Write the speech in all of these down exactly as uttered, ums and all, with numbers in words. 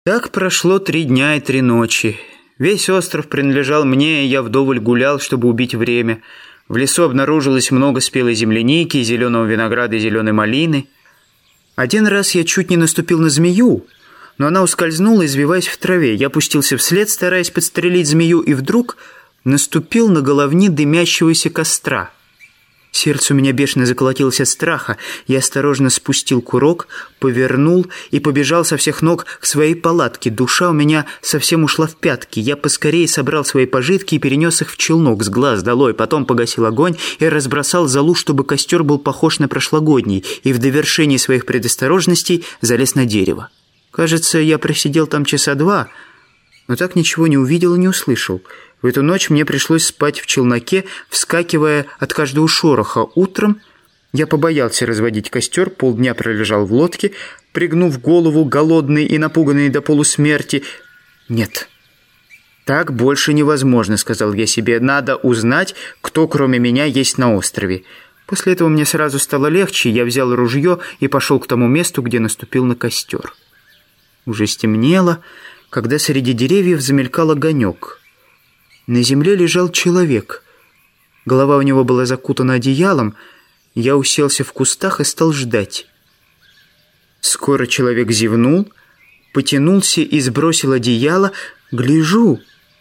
Так прошло три дня и три ночи. Весь остров принадлежал мне, и я вдоволь гулял, чтобы убить время. В лесу обнаружилось много спелой земляники, зеленого винограда и зеленой малины. Один раз я чуть не наступил на змею, но она ускользнула, извиваясь в траве. Я пустился вслед, стараясь подстрелить змею, и вдруг наступил на головни дымящегося костра. Сердце у меня бешено заколотилось от страха. Я осторожно спустил курок, повернул и побежал со всех ног к своей палатке. Душа у меня совсем ушла в пятки. Я поскорее собрал свои пожитки и перенес их в челнок с глаз долой. Потом погасил огонь и разбросал золу, чтобы костер был похож на прошлогодний, и в довершении своих предосторожностей залез на дерево. Кажется, я просидел там часа два, но так ничего не увидел и не услышал. В эту ночь мне пришлось спать в челноке, вскакивая от каждого шороха. Утром я побоялся разводить костер, полдня пролежал в лодке, пригнув голову, голодный и напуганный до полусмерти. «Нет, так больше невозможно», — сказал я себе. «Надо узнать, кто кроме меня есть на острове». После этого мне сразу стало легче, я взял ружье и пошел к тому месту, где наступил на костер. Уже стемнело, когда среди деревьев замелькал огонек. На земле лежал человек. Голова у него была закутана одеялом. Я уселся в кустах и стал ждать. Скоро человек зевнул, потянулся и сбросил одеяло. Гляжу,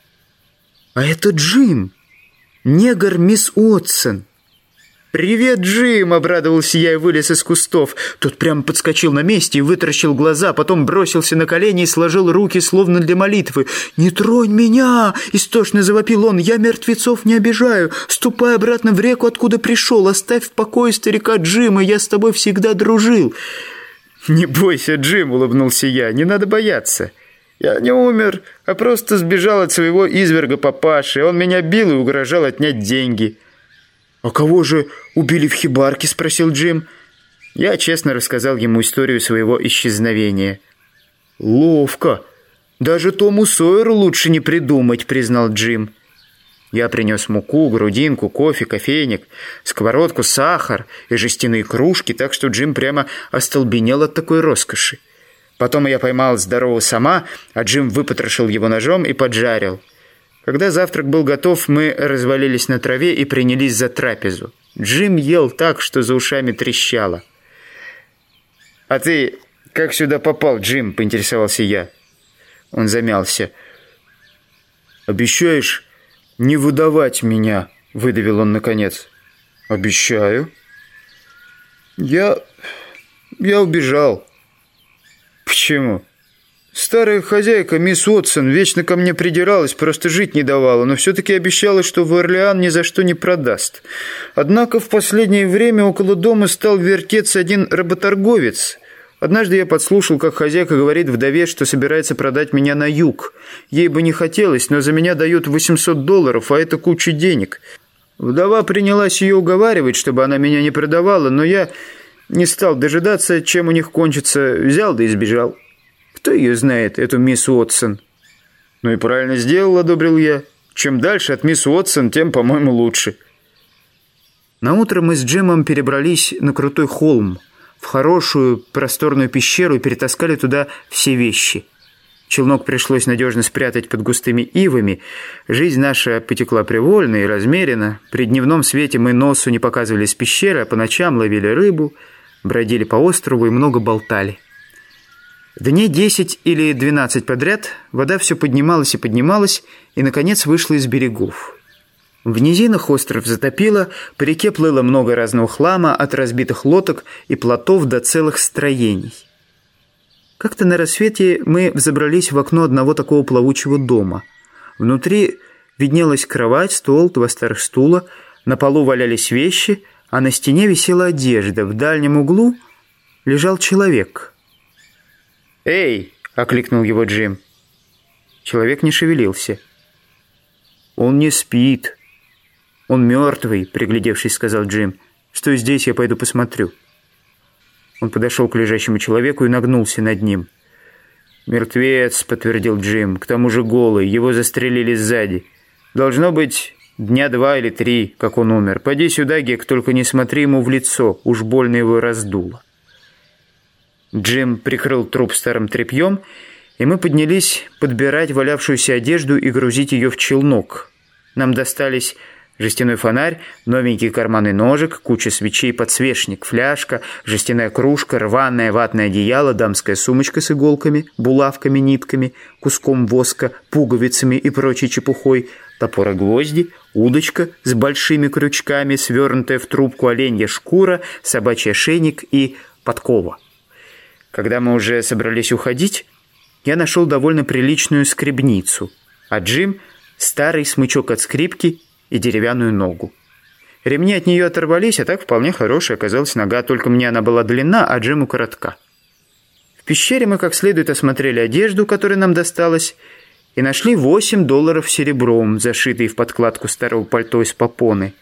а это Джим, негр мисс Уотсон. «Привет, Джим!» — обрадовался я и вылез из кустов. Тот прямо подскочил на месте и вытаращил глаза, потом бросился на колени и сложил руки, словно для молитвы. «Не тронь меня!» — истошно завопил он. «Я мертвецов не обижаю. Ступай обратно в реку, откуда пришел. Оставь в покое старика Джима. Я с тобой всегда дружил». «Не бойся, Джим!» — улыбнулся я. «Не надо бояться. Я не умер, а просто сбежал от своего изверга папаши. Он меня бил и угрожал отнять деньги». «А кого же убили в хибарке?» — спросил Джим. Я честно рассказал ему историю своего исчезновения. «Ловко. Даже Тому Сойеру лучше не придумать», — признал Джим. Я принес муку, грудинку, кофе, кофейник, сковородку, сахар и жестяные кружки, так что Джим прямо остолбенел от такой роскоши. Потом я поймал здорового сома, а Джим выпотрошил его ножом и поджарил. Когда завтрак был готов, мы развалились на траве и принялись за трапезу. Джим ел так, что за ушами трещало. «А ты как сюда попал, Джим?» — поинтересовался я. Он замялся. «Обещаешь не выдавать меня?» — выдавил он наконец. «Обещаю». «Я... я убежал». «Почему?» «Старая хозяйка, мисс Уотсон, вечно ко мне придиралась, просто жить не давала, но все-таки обещала, что в Орлеан ни за что не продаст. Однако в последнее время около дома стал вертеться один работорговец. Однажды я подслушал, как хозяйка говорит вдове, что собирается продать меня на юг. Ей бы не хотелось, но за меня дают восемьсот долларов, а это куча денег. Вдова принялась ее уговаривать, чтобы она меня не продавала, но я не стал дожидаться, чем у них кончится, взял да и сбежал. Кто ее знает, эту мисс Уотсон?» «Ну и правильно сделал», — одобрил я. «Чем дальше от мисс Уотсон, тем, по-моему, лучше». Наутро мы с Джимом перебрались на крутой холм, в хорошую просторную пещеру и перетаскали туда все вещи. Челнок пришлось надежно спрятать под густыми ивами. Жизнь наша потекла привольно и размеренно. При дневном свете мы носу не показывали с пещеры, а по ночам ловили рыбу, бродили по острову и много болтали. Дней десять или двенадцать подряд вода все поднималась и поднималась, и, наконец, вышла из берегов. В низинах остров затопило, по реке плыло много разного хлама, от разбитых лодок и плотов до целых строений. Как-то на рассвете мы взобрались в окно одного такого плавучего дома. Внутри виднелась кровать, стол, два старых стула, на полу валялись вещи, а на стене висела одежда. В дальнем углу лежал человек. «Эй!» — окликнул его Джим. Человек не шевелился. «Он не спит. Он мертвый», — приглядевшись, сказал Джим. «Стой здесь, я пойду посмотрю». Он подошел к лежащему человеку и нагнулся над ним. «Мертвец», — подтвердил Джим, — «к тому же голый. Его застрелили сзади. Должно быть дня два или три, как он умер. Поди сюда, Гек, только не смотри ему в лицо. Уж больно его раздуло». Джим прикрыл труп старым тряпьем и мы поднялись подбирать валявшуюся одежду и грузить ее в челнок. Нам достались жестяной фонарь, новенький карманный ножик, куча свечей, подсвечник, фляжка, жестяная кружка, рваное ватное одеяло, дамская сумочка с иголками, булавками, нитками, куском воска, пуговицами и прочей чепухой, топор и гвозди, удочка с большими крючками, свернутая в трубку оленья шкура, собачий ошейник и подкова. Когда мы уже собрались уходить, я нашел довольно приличную скребницу, а Джим — старый смычок от скрипки и деревянную ногу. Ремни от нее оторвались, а так вполне хорошая оказалась нога, только мне она была длинна, а Джиму коротка. В пещере мы как следует осмотрели одежду, которая нам досталась, и нашли восемь долларов серебром, зашитые в подкладку старого пальто из попоны.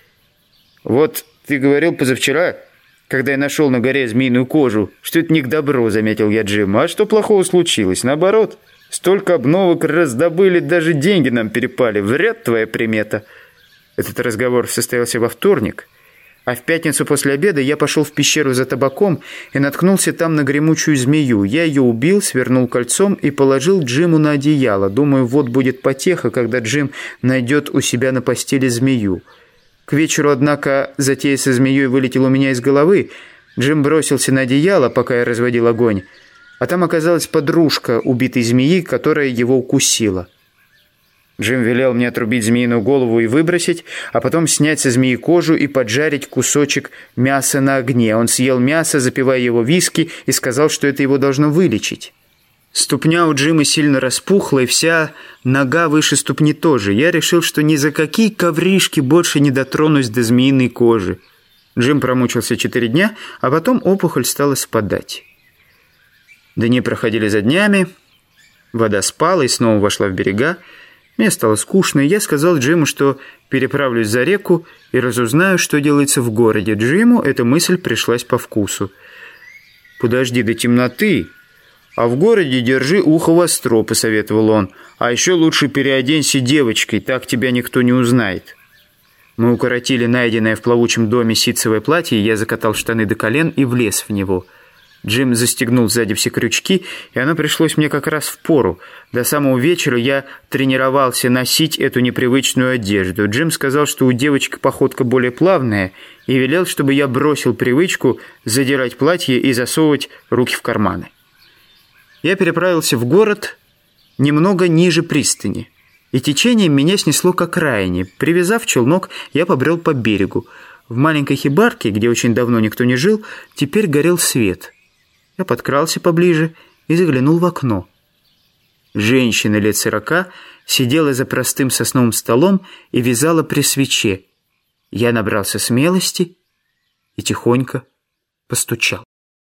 «Вот ты говорил позавчера, когда я нашел на горе змеиную кожу, что это не к добру», — заметил я Джиму. «А что плохого случилось? Наоборот, столько обновок раздобыли, даже деньги нам перепали. Вряд твоя примета». Этот разговор состоялся во вторник, а в пятницу после обеда я пошел в пещеру за табаком и наткнулся там на гремучую змею. Я ее убил, свернул кольцом и положил Джиму на одеяло. Думаю, вот будет потеха, когда Джим найдет у себя на постели змею. К вечеру, однако, затея со змеей вылетела у меня из головы. Джим бросился на одеяло, пока я разводил огонь, а там оказалась подружка убитой змеи, которая его укусила. Джим велел мне отрубить змеиную голову и выбросить, а потом снять со змеи кожу и поджарить кусочек мяса на огне. Он съел мясо, запивая его виски, и сказал, что это его должно вылечить. Ступня у Джима сильно распухла, и вся нога выше ступни тоже. Я решил, что ни за какие ковришки больше не дотронусь до змеиной кожи. Джим промучился четыре дня, а потом опухоль стала спадать. Дни проходили за днями, вода спала и снова вошла в берега. Мне стало скучно, и я сказал Джиму, что переправлюсь за реку и разузнаю, что делается в городе. Джиму эта мысль пришлась по вкусу. «Подожди до темноты, а в городе держи ухо востро», — посоветовал он. «А еще лучше переоденься девочкой, так тебя никто не узнает». Мы укоротили найденное в плавучем доме ситцевое платье, я закатал штаны до колен и влез в него. Джим застегнул сзади все крючки, и оно пришлось мне как раз впору. До самого вечера я тренировался носить эту непривычную одежду. Джим сказал, что у девочки походка более плавная, и велел, чтобы я бросил привычку задирать платье и засовывать руки в карманы. Я переправился в город немного ниже пристани, и течением меня снесло к окраине. Привязав челнок, я побрел по берегу. В маленькой хибарке, где очень давно никто не жил, теперь горел свет. Я подкрался поближе и заглянул в окно. Женщина лет сорока сидела за простым сосновым столом и вязала при свече. Я набрался смелости и тихонько постучал.